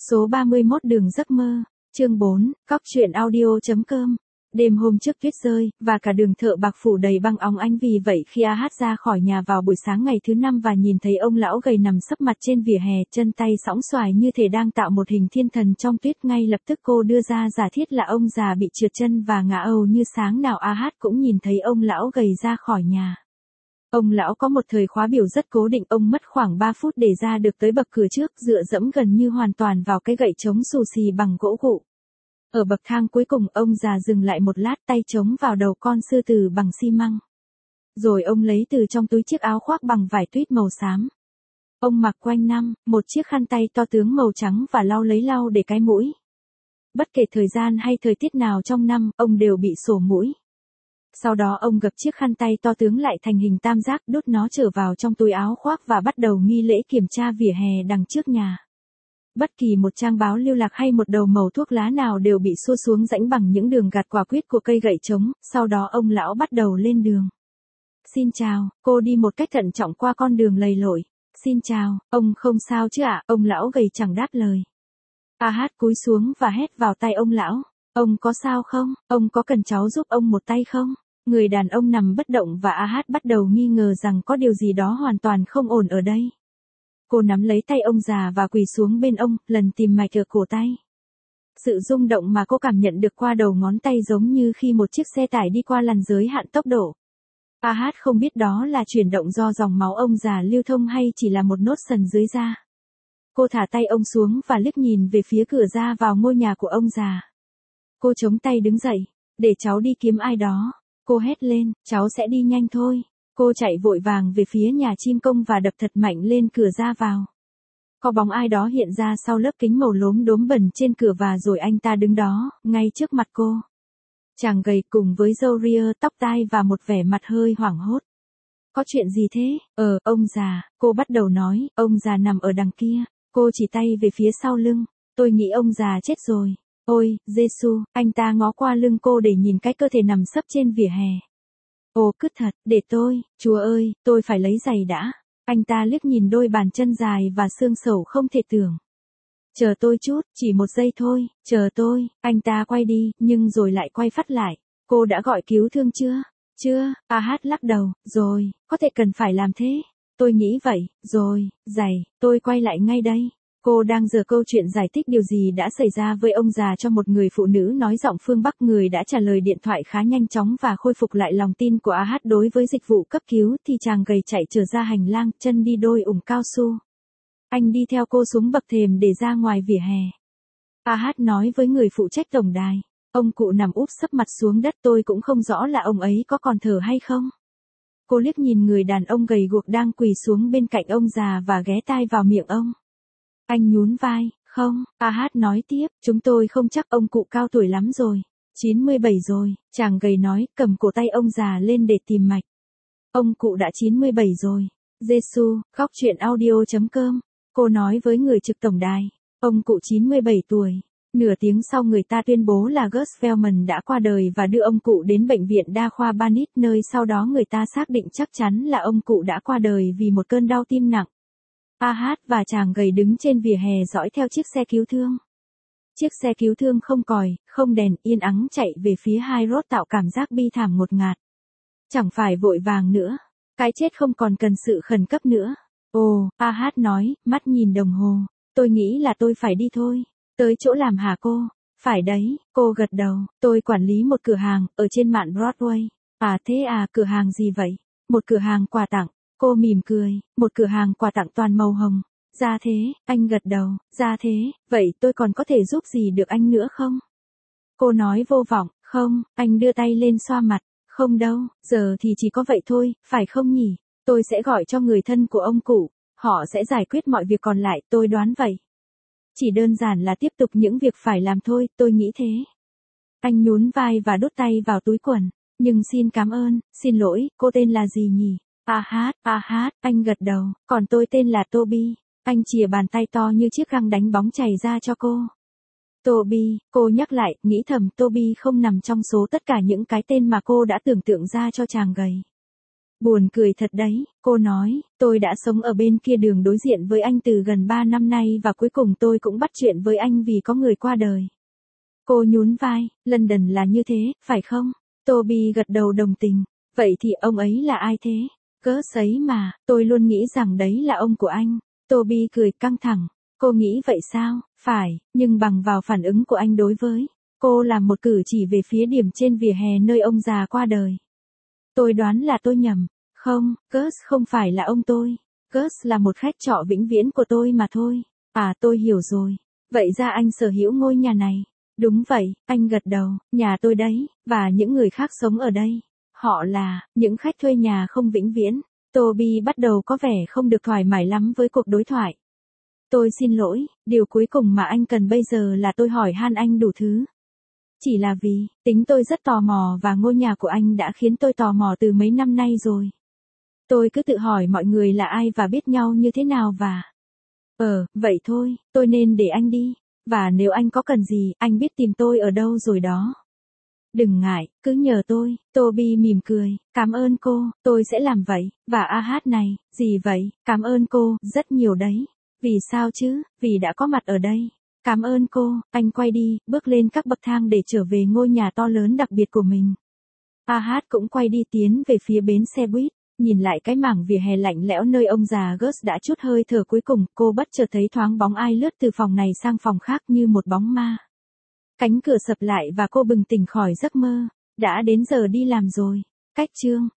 Số 31 đường giấc mơ, chương 4, cóc truyện audio.com. Đêm hôm trước tuyết rơi, và cả đường Thợ Bạc phủ đầy băng óng ánh, vì vậy khi A.Hát ra khỏi nhà vào buổi sáng ngày thứ 5 và nhìn thấy ông lão gầy nằm sấp mặt trên vỉa hè, chân tay sõng soài như thể đang tạo một hình thiên thần trong tuyết, ngay lập tức cô đưa ra giả thiết là ông già bị trượt chân và ngã ầu như sáng nào A.Hát cũng nhìn thấy ông lão gầy ra khỏi nhà. Ông lão có một thời khóa biểu rất cố định, ông mất khoảng 3 phút để ra được tới bậc cửa trước, dựa dẫm gần như hoàn toàn vào cái gậy chống xù xì bằng gỗ gụ. Ở bậc thang cuối cùng, ông già dừng lại một lát, tay chống vào đầu con sư tử bằng xi măng. Rồi ông lấy từ trong túi chiếc áo khoác bằng vải tuyết màu xám. Ông mặc quanh năm một chiếc khăn tay to tướng màu trắng và lau để cái mũi. Bất kể thời gian hay thời tiết nào trong năm, ông đều bị sổ mũi. Sau đó ông gập chiếc khăn tay to tướng lại thành hình tam giác, đút nó trở vào trong túi áo khoác và bắt đầu nghi lễ kiểm tra vỉa hè đằng trước nhà. Bất kỳ một trang báo lưu lạc hay một đầu mẩu thuốc lá nào đều bị xua xuống rãnh bằng những đường gạt quả quyết của cây gậy trống. Sau đó ông lão bắt đầu lên đường. Xin chào, cô đi một cách thận trọng qua con đường lầy lội. Xin chào, ông không sao chứ ạ? Ông lão gầy chẳng đáp lời. A.Hát cúi xuống và hét vào tay ông lão. Ông có sao không? Ông có cần cháu giúp ông một tay không? Người đàn ông nằm bất động và A.Hát bắt đầu nghi ngờ rằng có điều gì đó hoàn toàn không ổn ở đây. Cô nắm lấy tay ông già và quỳ xuống bên ông, lần tìm mạch ở cổ tay. Sự rung động mà cô cảm nhận được qua đầu ngón tay giống như khi một chiếc xe tải đi qua làn giới hạn tốc độ. A.Hát không biết đó là chuyển động do dòng máu ông già lưu thông hay chỉ là một nốt sần dưới da. Cô thả tay ông xuống và liếc nhìn về phía cửa ra vào ngôi nhà của ông già. Cô chống tay đứng dậy. Để cháu đi kiếm ai đó. Cô hét lên, cháu sẽ đi nhanh thôi. Cô chạy vội vàng về phía nhà chim công và đập thật mạnh lên cửa ra vào. Có bóng ai đó hiện ra sau lớp kính màu lốm đốm bẩn trên cửa và rồi anh ta đứng đó, ngay trước mặt cô. Chàng gầy cùng với râu ria, tóc tai và một vẻ mặt hơi hoảng hốt. Có chuyện gì thế? Ông già, cô bắt đầu nói, ông già nằm ở đằng kia. Cô chỉ tay về phía sau lưng. Tôi nghĩ ông già chết rồi. Ôi, Giê-xu, anh ta ngó qua lưng cô để nhìn cái cơ thể nằm sấp trên vỉa hè. Ồ, cứt thật, để tôi, Chúa ơi, tôi phải lấy giày đã. Anh ta liếc nhìn đôi bàn chân dài và xương sẩu không thể tưởng. Chờ tôi chút, chỉ một giây thôi, chờ tôi. Anh ta quay đi, nhưng rồi lại quay phắt lại. Cô đã gọi cứu thương chưa? Chưa, A.Hát lắc đầu, rồi, có thể cần phải làm thế. Tôi nghĩ vậy, rồi, giày, tôi quay lại ngay đây. Cô đang dở câu chuyện giải thích điều gì đã xảy ra với ông già cho một người phụ nữ nói giọng phương Bắc. Người đã trả lời điện thoại khá nhanh chóng và khôi phục lại lòng tin của A.Hát đối với dịch vụ cấp cứu, thì chàng gầy chạy trở ra hành lang, chân đi đôi ủng cao su. Anh đi theo cô xuống bậc thềm để ra ngoài vỉa hè. A.Hát nói với người phụ trách tổng đài. Ông cụ nằm úp sấp mặt xuống đất, tôi cũng không rõ là ông ấy có còn thở hay không. Cô liếc nhìn người đàn ông gầy guộc đang quỳ xuống bên cạnh ông già và ghé tai vào miệng ông. Anh nhún vai, không, A.Hát nói tiếp, chúng tôi không chắc, ông cụ cao tuổi lắm rồi. 97 rồi, chàng gầy nói, cầm cổ tay ông già lên để tìm mạch. Ông cụ đã 97 rồi. Giê-xu, khóc truyện audio.com. Cô nói với người trực tổng đài. Ông cụ 97 tuổi. Nửa tiếng sau người ta tuyên bố là Gus Velman đã qua đời và đưa ông cụ đến bệnh viện đa khoa Barnet, nơi sau đó người ta xác định chắc chắn là ông cụ đã qua đời vì một cơn đau tim nặng. A.Hát và chàng gầy đứng trên vỉa hè dõi theo chiếc xe cứu thương. Chiếc xe cứu thương không còi, không đèn, yên ắng chạy về phía High Road tạo cảm giác bi thảm ngột ngạt. Chẳng phải vội vàng nữa. Cái chết không còn cần sự khẩn cấp nữa. Ồ, A.Hát nói, mắt nhìn đồng hồ. Tôi nghĩ là tôi phải đi thôi. Tới chỗ làm hả cô? Phải đấy, cô gật đầu. Tôi quản lý một cửa hàng, ở trên mạn Broadway. À thế à, cửa hàng gì vậy? Một cửa hàng quà tặng. Cô mỉm cười, một cửa hàng quà tặng toàn màu hồng. Ra thế, anh gật đầu, ra thế, vậy tôi còn có thể giúp gì được anh nữa không? Cô nói vô vọng, không, anh đưa tay lên xoa mặt, không đâu, giờ thì chỉ có vậy thôi, phải không nhỉ? Tôi sẽ gọi cho người thân của ông cụ, họ sẽ giải quyết mọi việc còn lại, tôi đoán vậy. Chỉ đơn giản là tiếp tục những việc phải làm thôi, tôi nghĩ thế. Anh nhún vai và đút tay vào túi quần, nhưng xin cảm ơn, xin lỗi, cô tên là gì nhỉ? A.Hát, anh gật đầu, còn tôi tên là Toby. Anh chìa bàn tay to như chiếc găng đánh bóng chảy ra cho cô. Toby, cô nhắc lại, nghĩ thầm Toby không nằm trong số tất cả những cái tên mà cô đã tưởng tượng ra cho chàng gầy. Buồn cười thật đấy, cô nói, tôi đã sống ở bên kia đường đối diện với anh từ gần 3 năm nay và cuối cùng tôi cũng bắt chuyện với anh vì có người qua đời. Cô nhún vai, London là như thế, phải không? Toby gật đầu đồng tình. Vậy thì ông ấy là ai thế? Cớ sấy mà, tôi luôn nghĩ rằng đấy là ông của anh. Toby cười căng thẳng. Cô nghĩ vậy sao? Phải, nhưng bằng vào phản ứng của anh đối với cô làm một cử chỉ về phía điểm trên vỉa hè nơi ông già qua đời. Tôi đoán là tôi nhầm. Không, Gus không phải là ông tôi. Gus là một khách trọ vĩnh viễn của tôi mà thôi. À, tôi hiểu rồi. Vậy ra anh sở hữu ngôi nhà này. Đúng vậy, anh gật đầu, nhà tôi đấy, và những người khác sống ở đây. Họ là những khách thuê nhà không vĩnh viễn. Toby bắt đầu có vẻ không được thoải mái lắm với cuộc đối thoại. Tôi xin lỗi, điều cuối cùng mà anh cần bây giờ là tôi hỏi han anh đủ thứ. Chỉ là vì, tính tôi rất tò mò và ngôi nhà của anh đã khiến tôi tò mò từ mấy năm nay rồi. Tôi cứ tự hỏi mọi người là ai và biết nhau như thế nào và... vậy thôi, tôi nên để anh đi. Và nếu anh có cần gì, anh biết tìm tôi ở đâu rồi đó. Đừng ngại, cứ nhờ tôi. Toby mỉm cười, cảm ơn cô, tôi sẽ làm vậy. Và này, gì vậy, cảm ơn cô, rất nhiều đấy. Vì sao chứ, vì đã có mặt ở đây. Cảm ơn cô, anh quay đi, bước lên các bậc thang để trở về ngôi nhà to lớn đặc biệt của mình. Cũng quay đi tiến về phía bến xe buýt, nhìn lại cái mảng vỉa hè lạnh lẽo nơi ông già Gus đã trút hơi thở cuối cùng, cô bất chợt thấy thoáng bóng ai lướt từ phòng này sang phòng khác như một bóng ma. Cánh cửa sập lại và cô bừng tỉnh khỏi giấc mơ. Đã đến giờ đi làm rồi. Cách chương